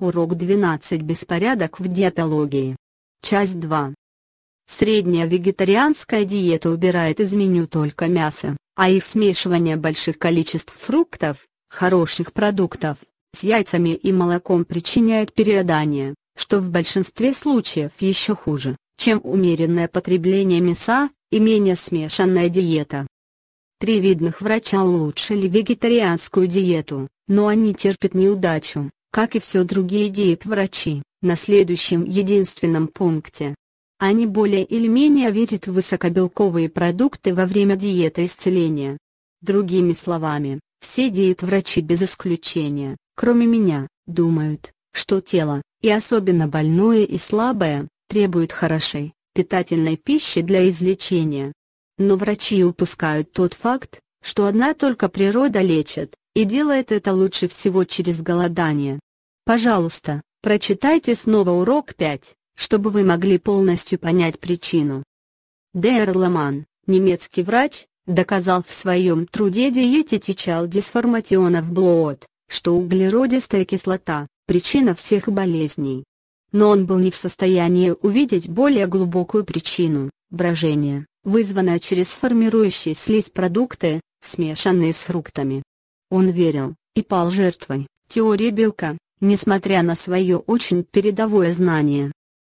Урок 12. Беспорядок в диетологии. Часть 2. Средняя вегетарианская диета убирает из меню только мясо, а их смешивание больших количеств фруктов, хороших продуктов, с яйцами и молоком причиняет переедание, что в большинстве случаев еще хуже, чем умеренное потребление мяса и менее смешанная диета. 3 видных врача улучшили вегетарианскую диету, но они терпят неудачу, как и все другие диет-врачи, на следующем единственном пункте. Они более или менее верят в высокобелковые продукты во время диеты исцеления. Другими словами, все диет-врачи без исключения, кроме меня, думают, что тело, и особенно больное и слабое, требует хорошей, питательной пищи для излечения. Но врачи упускают тот факт, что одна только природа лечит, и делает это лучше всего через голодание. Пожалуйста, прочитайте снова урок 5, чтобы вы могли полностью понять причину. Д.Р. Ломан, немецкий врач, доказал в своем труде Diätetische Disformation of Blut, что углеродистая кислота – причина всех болезней. Но он был не в состоянии увидеть более глубокую причину – брожение, вызванное через формирующие слизь продукты, смешанные с фруктами. Он верил, и пал жертвой, теории белка, несмотря на свое очень передовое знание.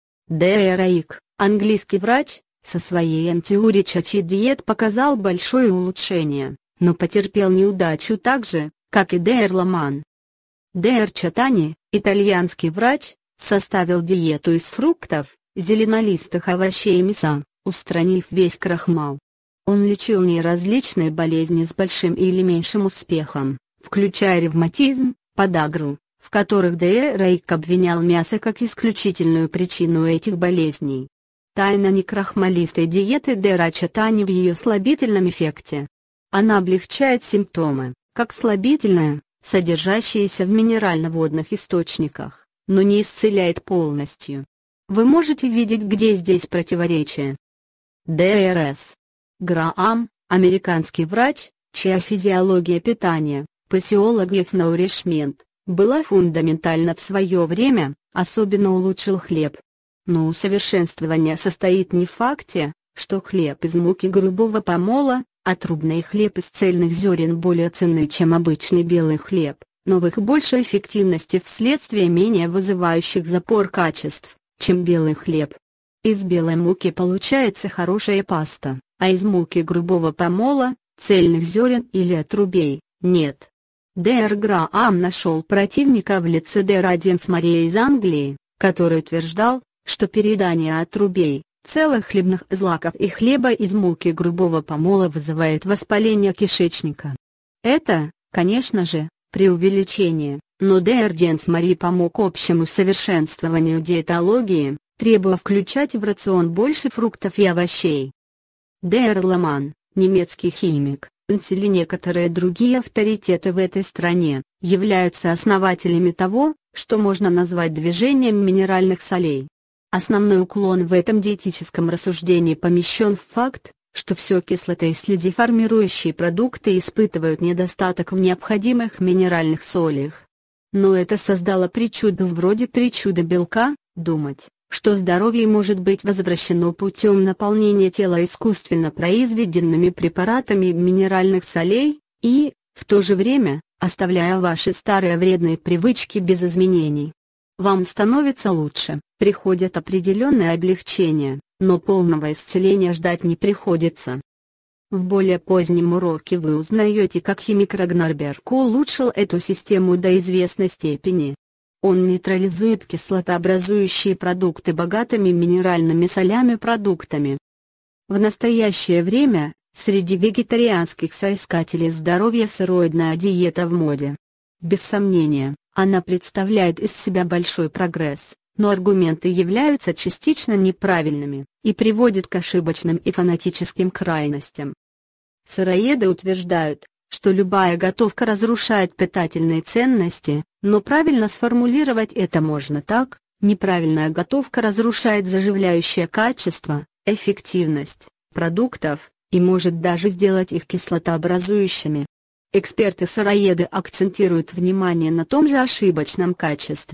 Д.Р. Аик, английский врач, со своей антиуричачи диет показал большое улучшение, но потерпел неудачу так же, как и Д.Р. Ломан. Д.Р. Чатани, итальянский врач, составил диету из фруктов, зеленолистых овощей и мяса, устранив весь крахмал. Он лечил неразличные болезни с большим или меньшим успехом, включая ревматизм, подагру, в которых Д.Р. Аик обвинял мясо как исключительную причину этих болезней. Тайна некрахмалистой диеты Д.Р. Чатани в ее слабительном эффекте. Она облегчает симптомы, как слабительное, содержащееся в минерально-водных источниках, но не исцеляет полностью. Вы можете видеть, где здесь противоречие. Д.Р.С. Граам, американский врач, чья физиология питания, Physiology of Nourishment, была фундаментальна в свое время, особенно улучшил хлеб. Но усовершенствование состоит не в факте, что хлеб из муки грубого помола, а трубный хлеб из цельных зерен более ценны, чем обычный белый хлеб, но в их большей эффективности вследствие менее вызывающих запор качеств, чем белый хлеб. Из белой муки получается хорошая паста, а из муки грубого помола, цельных зерен или отрубей, нет. Д.Р. Граам нашел противника в лице Д.Р. Денсмария из Англии, который утверждал, что переедание отрубей, целых хлебных злаков и хлеба из муки грубого помола вызывает воспаление кишечника. Это, конечно же, преувеличение, но Д.Р. Денсмари помог общему совершенствованию диетологии, требуя включать в рацион больше фруктов и овощей. Д.Р. Ломан, немецкий химик, и некоторые другие авторитеты в этой стране, являются основателями того, что можно назвать движением минеральных солей. Основной уклон в этом диетическом рассуждении помещен в факт, что все кислоты и слизеформирующие продукты испытывают недостаток в необходимых минеральных солях. Но это создало причуду вроде причуды белка, думать, что здоровье может быть возвращено путем наполнения тела искусственно произведенными препаратами минеральных солей, и, в то же время, оставляя ваши старые вредные привычки без изменений. Вам становится лучше, приходит определенное облегчение, но полного исцеления ждать не приходится. В более позднем уроке вы узнаете, как химик Рагнарберг улучшил эту систему до известной степени. Он нейтрализует кислотообразующие продукты богатыми минеральными солями продуктами. В настоящее время, среди вегетарианских соискателей здоровья сыроидная диета в моде. Без сомнения, она представляет из себя большой прогресс, но аргументы являются частично неправильными, и приводят к ошибочным и фанатическим крайностям. Сыроеды утверждают, что любая готовка разрушает питательные ценности, но правильно сформулировать это можно так: неправильная готовка разрушает заживляющее качество, эффективность продуктов, и может даже сделать их кислотообразующими. Эксперты-сыроеды акцентируют внимание на том же ошибочном качестве,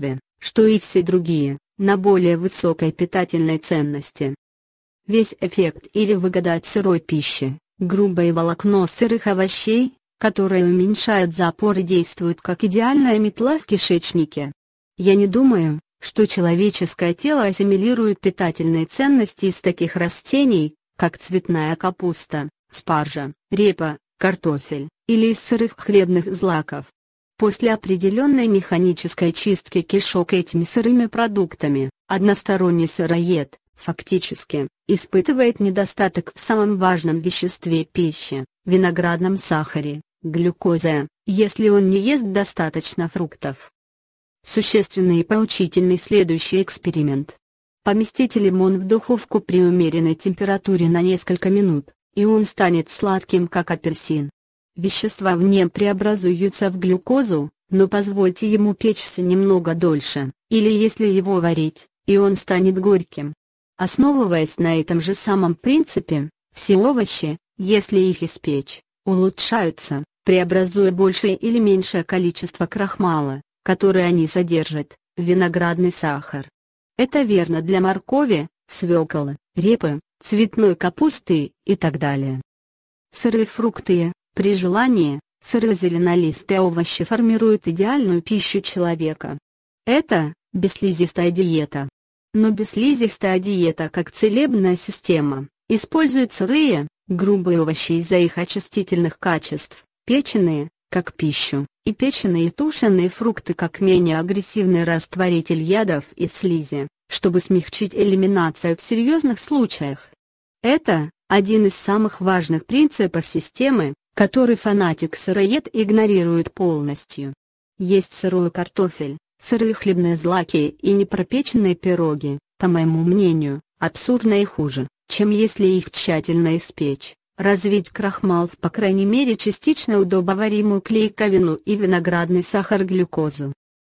что и все другие, на более высокой питательной ценности. Весь эффект или выгода от сырой пищи, грубое волокно сырых овощей, которые уменьшают запор и действуют как идеальная метла в кишечнике. Я не думаю, что человеческое тело ассимилирует питательные ценности из таких растений, как цветная капуста, спаржа, репа, картофель, или из сырых хлебных злаков. После определенной механической чистки кишок этими сырыми продуктами, односторонний сыроед, фактически, испытывает недостаток в самом важном веществе пищи – виноградном сахаре, глюкозе, если он не ест достаточно фруктов. Существенный и поучительный следующий эксперимент. Поместите лимон в духовку при умеренной температуре на несколько минут, и он станет сладким как апельсин. Вещества в нем преобразуются в глюкозу, но позвольте ему печься немного дольше, или если его варить, и он станет горьким. Основываясь на этом же самом принципе, все овощи, если их испечь, улучшаются, преобразуя большее или меньшее количество крахмала, который они содержат, в виноградный сахар. Это верно для моркови, свеклы, репы, цветной капусты и так далее. Сырые фрукты, при желании, сырозеленолистые овощи формируют идеальную пищу человека. Это бесслизистая диета. Но бесслизистая диета как целебная система, использует сырые, грубые овощи из-за их очистительных качеств, печеные, как пищу, и печеные и тушеные фрукты как менее агрессивный растворитель ядов и слизи, чтобы смягчить элиминацию в серьезных случаях. Это один из самых важных принципов системы, который фанатик-сыроед игнорирует полностью. Есть сырой картофель, сырые хлебные злаки и непропеченные пироги, по моему мнению, абсурдно и хуже, чем если их тщательно испечь, развить крахмал в по крайней мере частично удобоваримую клейковину и виноградный сахар-глюкозу.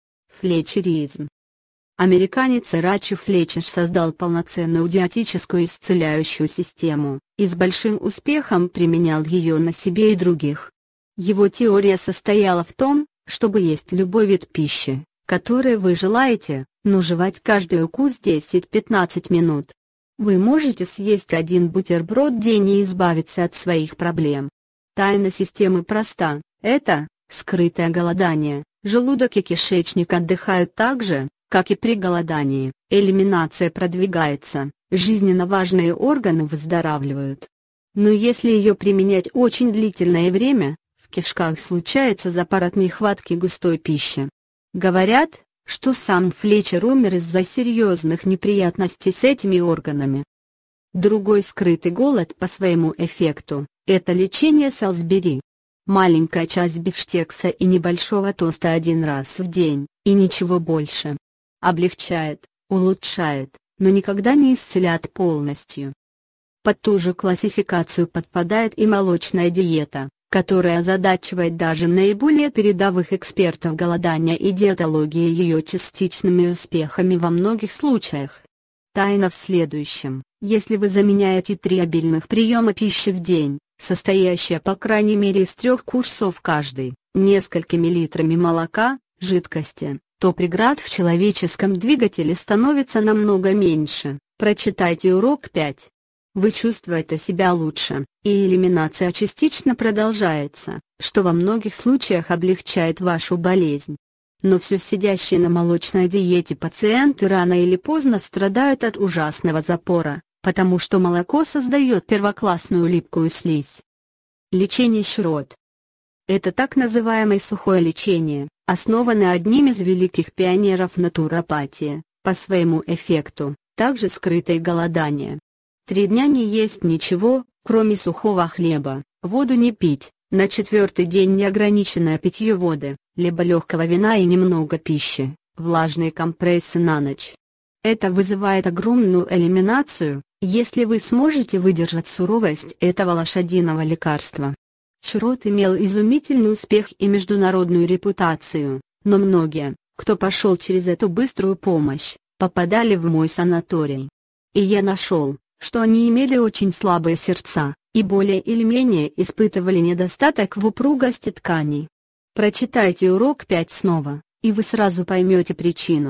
Флетчеризм. Американец Ирачи Флетчер создал полноценную диетическую исцеляющую систему, и с большим успехом применял ее на себе и других. Его теория состояла в том, чтобы есть любой вид пищи, который вы желаете, но жевать каждый укус 10-15 минут. Вы можете съесть один бутерброд в день и избавиться от своих проблем. Тайна системы проста – это скрытое голодание. Желудок и кишечник отдыхают так же, как и при голодании, элиминация продвигается, жизненно важные органы выздоравливают. Но если ее применять очень длительное время, в кишках случается запор от нехватки густой пищи. Говорят, что сам Флетчер умер из-за серьезных неприятностей с этими органами. Другой скрытый голод по своему эффекту – это лечение Солсбери. Маленькая часть бифштекса и небольшого тоста один раз в день, и ничего больше. Облегчает, улучшает, но никогда не исцеляет полностью. Под ту же классификацию подпадает и молочная диета, которая озадачивает даже наиболее передовых экспертов голодания и диетологии ее частичными успехами во многих случаях. Тайна в следующем: если вы заменяете 3 обильных приема пищи в день, состоящие по крайней мере из 3 курсов каждый, несколькими литрами молока, жидкости, то преград в человеческом двигателе становится намного меньше. Прочитайте урок 5. Вы чувствуете себя лучше, и элиминация частично продолжается, что во многих случаях облегчает вашу болезнь. Но все сидящие на молочной диете пациенты рано или поздно страдают от ужасного запора, потому что молоко создает первоклассную липкую слизь. Лечение щурот. Это так называемое сухое лечение, основанное одним из великих пионеров натуропатии, по своему эффекту, также скрытое голодание. 3 дня не есть ничего, кроме сухого хлеба, воду не пить, на 4-й день неограниченное питье воды, либо легкого вина и немного пищи, влажные компрессы на ночь. Это вызывает огромную элиминацию, если вы сможете выдержать суровость этого лошадиного лекарства. Щурот имел изумительный успех и международную репутацию, но многие, кто пошел через эту быструю помощь, попадали в мой санаторий. И я нашел, что они имели очень слабые сердца, и более или менее испытывали недостаток в упругости тканей. Прочитайте урок 5 снова, и вы сразу поймете причину.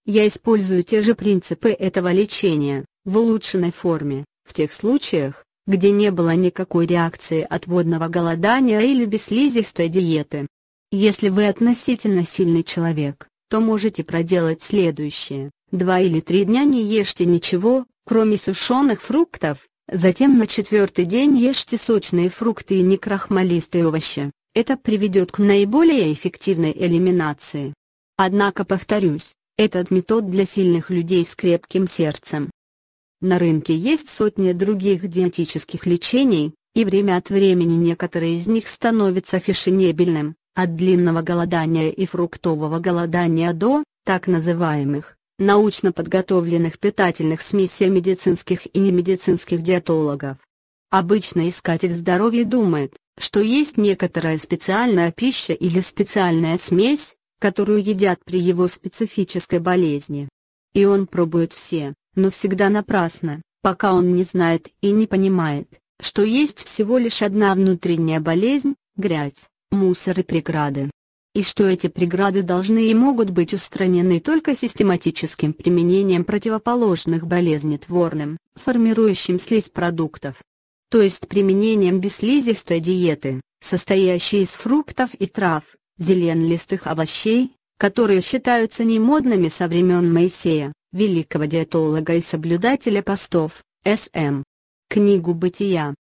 Я использую те же принципы этого лечения, в улучшенной форме, в тех случаях, где не было никакой реакции от водного голодания или бесслизистой диеты. Если вы относительно сильный человек, то можете проделать следующее: 2 или 3 дня не ешьте ничего, кроме сушеных фруктов, затем на 4-й день ешьте сочные фрукты и некрахмалистые овощи. Это приведет к наиболее эффективной элиминации. Однако повторюсь, этот метод для сильных людей с крепким сердцем. На рынке есть сотни других диетических лечений, и время от времени некоторые из них становятся фешенебельным, от длинного голодания и фруктового голодания до, так называемых, научно подготовленных питательных смесей медицинских и немедицинских диетологов. Обычно искатель здоровья думает, что есть некоторая специальная пища или специальная смесь, которую едят при его специфической болезни. И он пробует все, но всегда напрасно, пока он не знает и не понимает, что есть всего лишь одна внутренняя болезнь – грязь, мусор и преграды. И что эти преграды должны и могут быть устранены только систематическим применением противоположных болезнетворным, формирующим слизь продуктов. То есть применением бесслизистой диеты, состоящей из фруктов и трав, зеленолистых овощей, которые считаются немодными со времен Моисея, великого диетолога и соблюдателя постов, С.М. Книгу Бытия,